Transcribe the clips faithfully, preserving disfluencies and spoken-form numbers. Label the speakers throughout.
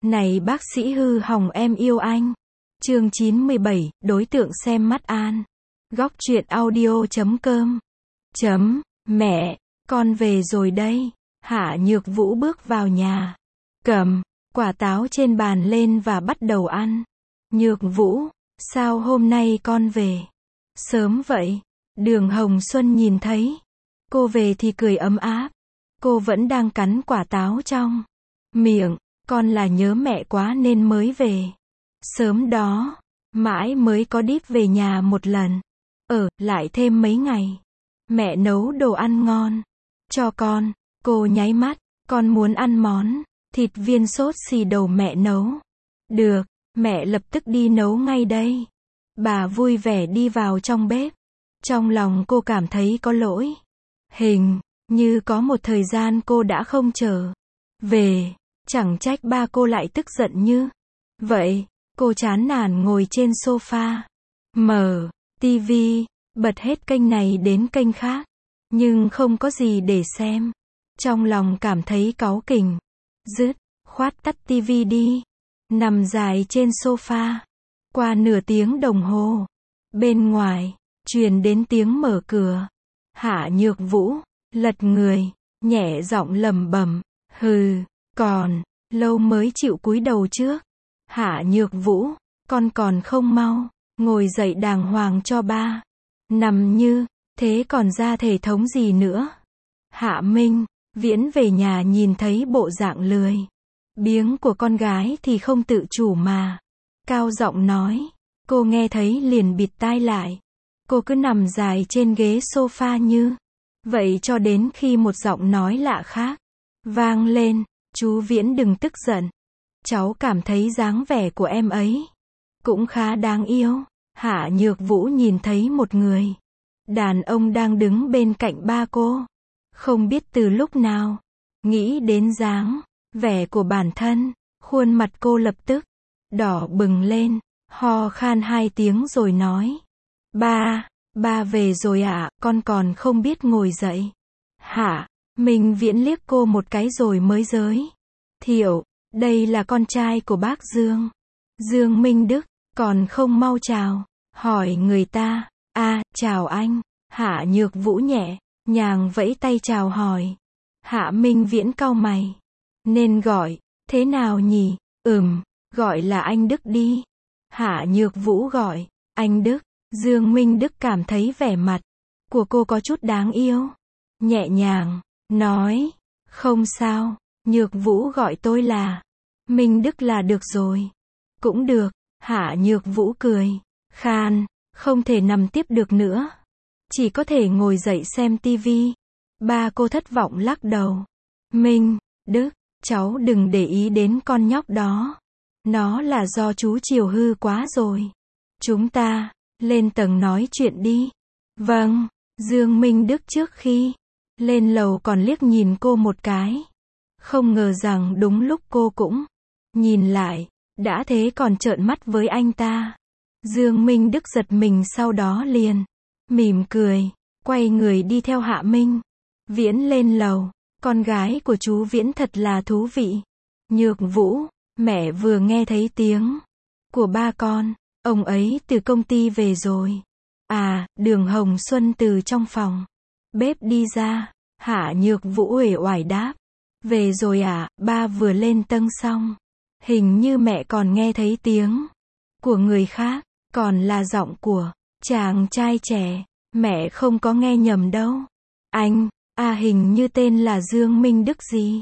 Speaker 1: Này bác sĩ hư hỏng em yêu anh. Chương chín mươi bảy, đối tượng xem mắt An. Góc truyện audio chấm com. Chấm, mẹ, con về rồi đây. Hạ Nhược Vũ bước vào nhà. Cầm quả táo trên bàn lên và bắt đầu ăn. Nhược Vũ, sao hôm nay con về sớm vậy? Đường Hồng Xuân nhìn thấy cô về thì cười ấm áp. Cô vẫn đang cắn quả táo trong miệng. Con là nhớ mẹ quá nên mới về sớm đó. Mãi mới có đít về nhà một lần. Ở lại thêm mấy ngày. Mẹ nấu đồ ăn ngon cho con. Cô nháy mắt. Con muốn ăn món thịt viên sốt xì đầu mẹ nấu. Được, mẹ lập tức đi nấu ngay đây. Bà vui vẻ đi vào trong bếp. Trong lòng cô cảm thấy có lỗi. Hình như có một thời gian cô đã không trở về. Chẳng trách ba cô lại tức giận như vậy. Cô chán nản ngồi trên sofa. Mở tivi, bật hết kênh này đến kênh khác. Nhưng không có gì để xem. Trong lòng cảm thấy cáu kỉnh. Dứt khoát tắt tivi đi. Nằm dài trên sofa. Qua nửa tiếng đồng hồ. Bên ngoài, truyền đến tiếng mở cửa. Hạ Nhược Vũ, lật người, nhẹ giọng lẩm bẩm. Hừ, còn lâu mới chịu cúi đầu trước. Hạ Nhược Vũ, con còn không mau ngồi dậy đàng hoàng cho ba. Nằm như thế còn ra thể thống gì nữa. Hạ Minh Viễn về nhà nhìn thấy bộ dạng lười biếng của con gái thì không tự chủ mà cao giọng nói. Cô nghe thấy liền bịt tai lại. Cô cứ nằm dài trên ghế sofa như vậy cho đến khi một giọng nói lạ khác vang lên. Chú Viễn đừng tức giận. Cháu cảm thấy dáng vẻ của em ấy cũng khá đáng yêu. Hạ Nhược Vũ nhìn thấy một người đàn ông đang đứng bên cạnh ba cô. Không biết từ lúc nào, nghĩ đến dáng vẻ của bản thân, khuôn mặt cô lập tức đỏ bừng lên, ho khan hai tiếng rồi nói. Ba, ba về rồi ạ, à, con còn không biết ngồi dậy. Hạ Minh Viễn liếc cô một cái rồi mới giới thiệu, đây là con trai của bác Dương. Dương Minh Đức, còn không mau chào, hỏi người ta. A, à, chào anh. Hạ Nhược Vũ nhẹ nhàng vẫy tay chào hỏi. Hạ Minh Viễn cau mày. Nên gọi thế nào nhỉ? Ừm, gọi là anh Đức đi. Hạ Nhược Vũ gọi anh Đức. Dương Minh Đức cảm thấy vẻ mặt của cô có chút đáng yêu. Nhẹ nhàng nói, không sao, Nhược Vũ gọi tôi là Minh Đức là được rồi. Cũng được. Hạ Nhược Vũ cười khan, không thể nằm tiếp được nữa. Chỉ có thể ngồi dậy xem tivi. Ba cô thất vọng lắc đầu. Minh Đức, cháu đừng để ý đến con nhóc đó. Nó là do chú chiều hư quá rồi. Chúng ta lên tầng nói chuyện đi. Vâng. Dương Minh Đức trước khi lên lầu còn liếc nhìn cô một cái. Không ngờ rằng đúng lúc cô cũng nhìn lại, đã thế còn trợn mắt với anh ta. Dương Minh Đức giật mình, sau đó liền mỉm cười, quay người đi theo Hạ Minh Viễn lên lầu. Con gái của chú Viễn thật là thú vị. Nhược Vũ, mẹ vừa nghe thấy tiếng của ba con. Ông ấy từ công ty về rồi. À, Đường Hồng Xuân từ trong phòng bếp đi ra. Hạ Nhược Vũ uể oải đáp. Về rồi à, ba vừa lên tầng xong. Hình như mẹ còn nghe thấy tiếng của người khác, còn là giọng của chàng trai trẻ. Mẹ không có nghe nhầm đâu. Anh, à hình như tên là Dương Minh Đức gì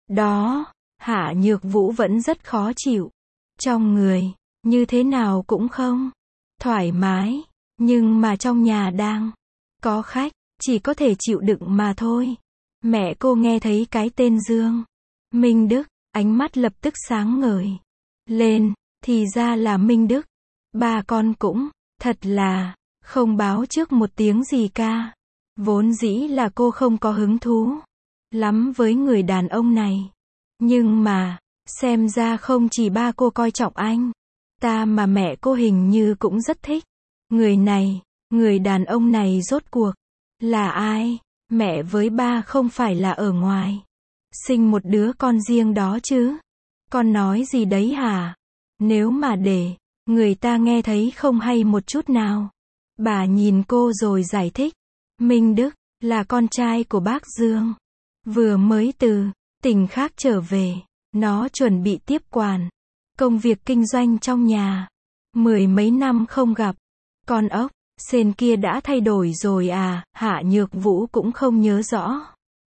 Speaker 1: đó. Hạ Nhược Vũ vẫn rất khó chịu. Trong người, như thế nào cũng không thoải mái. Nhưng mà trong nhà đang có khách, chỉ có thể chịu đựng mà thôi. Mẹ cô nghe thấy cái tên Dương Minh Đức, ánh mắt lập tức sáng ngời lên. Thì ra là Minh Đức. Ba con cũng thật là không báo trước một tiếng gì ca. Vốn dĩ là cô không có hứng thú lắm với người đàn ông này. Nhưng mà, xem ra không chỉ ba cô coi trọng anh ta mà mẹ cô hình như cũng rất thích người này. Người đàn ông này rốt cuộc là ai? Mẹ với ba không phải là ở ngoài sinh một đứa con riêng đó chứ? Con nói gì đấy hả? Nếu mà để người ta nghe thấy không hay một chút nào. Bà nhìn cô rồi giải thích. Minh Đức là con trai của bác Dương. Vừa mới từ tỉnh khác trở về. Nó chuẩn bị tiếp quản công việc kinh doanh trong nhà. Mười mấy năm không gặp. Con ốc sên kia đã thay đổi rồi à? Hạ Nhược Vũ cũng không nhớ rõ.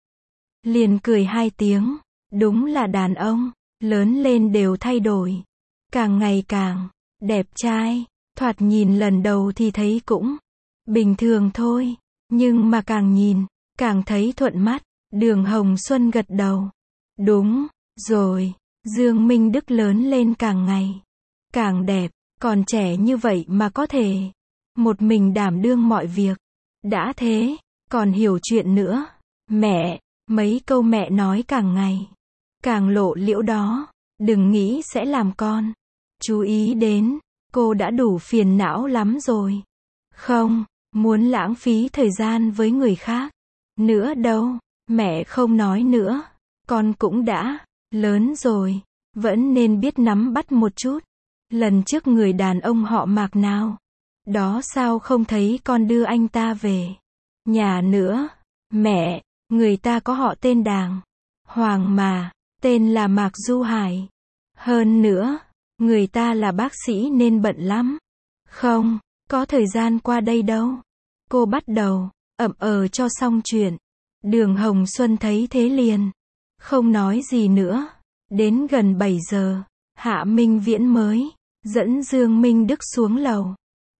Speaker 1: Liền cười hai tiếng. Đúng là đàn ông, lớn lên đều thay đổi. Càng ngày càng đẹp trai. Thoạt nhìn lần đầu thì thấy cũng bình thường thôi. Nhưng mà càng nhìn, càng thấy thuận mắt. Đường Hồng Xuân gật đầu. Đúng rồi, Dương Minh Đức lớn lên càng ngày càng đẹp. Còn trẻ như vậy mà có thể một mình đảm đương mọi việc. Đã thế, còn hiểu chuyện nữa. Mẹ, mấy câu mẹ nói càng ngày càng lộ liễu đó. Đừng nghĩ sẽ làm con chú ý đến. Cô đã đủ phiền não lắm rồi. Không muốn lãng phí thời gian với người khác nữa đâu. Mẹ không nói nữa. Con cũng đã lớn rồi, vẫn nên biết nắm bắt một chút. Lần trước người đàn ông họ Mạc nào đó sao không thấy con đưa anh ta về nhà nữa. Mẹ, người ta có họ tên đàng hoàng mà, tên là Mạc Du Hải. Hơn nữa, người ta là bác sĩ nên bận lắm. Không có thời gian qua đây đâu. Cô bắt đầu ậm ờ cho xong chuyện. Đường Hồng Xuân thấy thế liền không nói gì nữa. Đến gần bảy giờ, Hạ Minh Viễn mới dẫn Dương Minh Đức xuống lầu.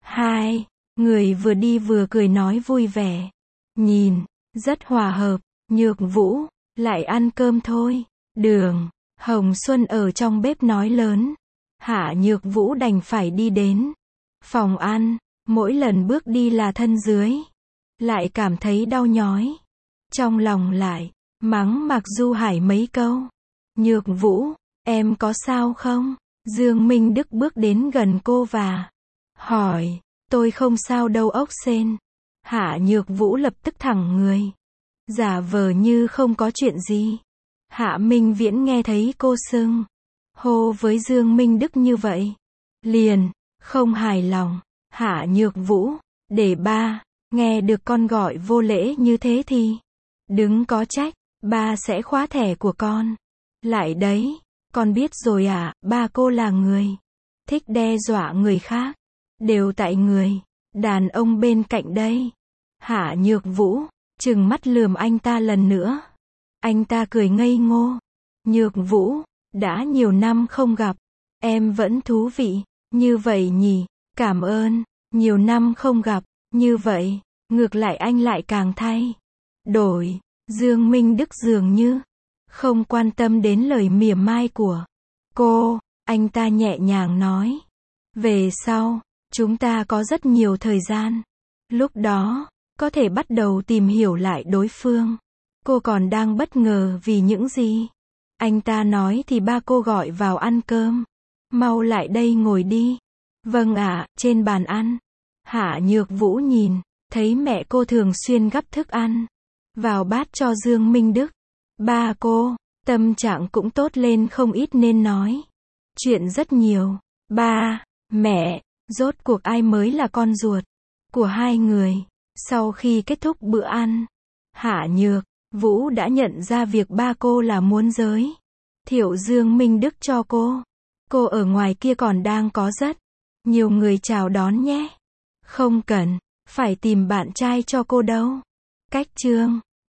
Speaker 1: Hai người vừa đi vừa cười nói vui vẻ. Nhìn rất hòa hợp. Nhược Vũ, lại ăn cơm thôi. Đường Hồng Xuân ở trong bếp nói lớn. Hạ Nhược Vũ đành phải đi đến phòng ăn. Mỗi lần bước đi là thân dưới lại cảm thấy đau nhói. Trong lòng lại mắng Mạc Du Hải mấy câu. Nhược Vũ, em có sao không? Dương Minh Đức bước đến gần cô và hỏi. Tôi không sao đâu ốc sên. Hạ Nhược Vũ lập tức thẳng người, giả vờ như không có chuyện gì. Hạ Minh Viễn nghe thấy cô xưng hô với Dương Minh Đức như vậy, liền không hài lòng. Hạ Nhược Vũ, để ba nghe được con gọi vô lễ như thế thì đừng có trách, ba sẽ khóa thẻ của con lại đấy. Con biết rồi à, ba cô là người thích đe dọa người khác. Đều tại người đàn ông bên cạnh đây. Hạ Nhược Vũ trừng mắt lườm anh ta lần nữa. Anh ta cười ngây ngô. Nhược Vũ, đã nhiều năm không gặp, em vẫn thú vị như vậy nhỉ? Cảm ơn. Nhiều năm không gặp như vậy, ngược lại anh lại càng thay đổi. Dương Minh Đức dường như không quan tâm đến lời mỉa mai của cô. Anh ta nhẹ nhàng nói. Về sau, chúng ta có rất nhiều thời gian. Lúc đó, có thể bắt đầu tìm hiểu lại đối phương. Cô còn đang bất ngờ vì những gì anh ta nói thì ba cô gọi vào ăn cơm. Mau lại đây ngồi đi. Vâng ạ. Trên bàn ăn, Hạ Nhược Vũ nhìn thấy mẹ cô thường xuyên gắp thức ăn vào bát cho Dương Minh Đức. Ba cô, tâm trạng cũng tốt lên không ít nên nói chuyện rất nhiều. Ba, mẹ, rốt cuộc ai mới là con ruột của hai người? Sau khi kết thúc bữa ăn, Hạ Nhược Vũ đã nhận ra việc ba cô là muốn giới thiệu Dương Minh Đức cho cô. Cô ở ngoài kia còn đang có rất nhiều người chào đón nhé. Không cần phải tìm bạn trai cho cô đâu. Cách chương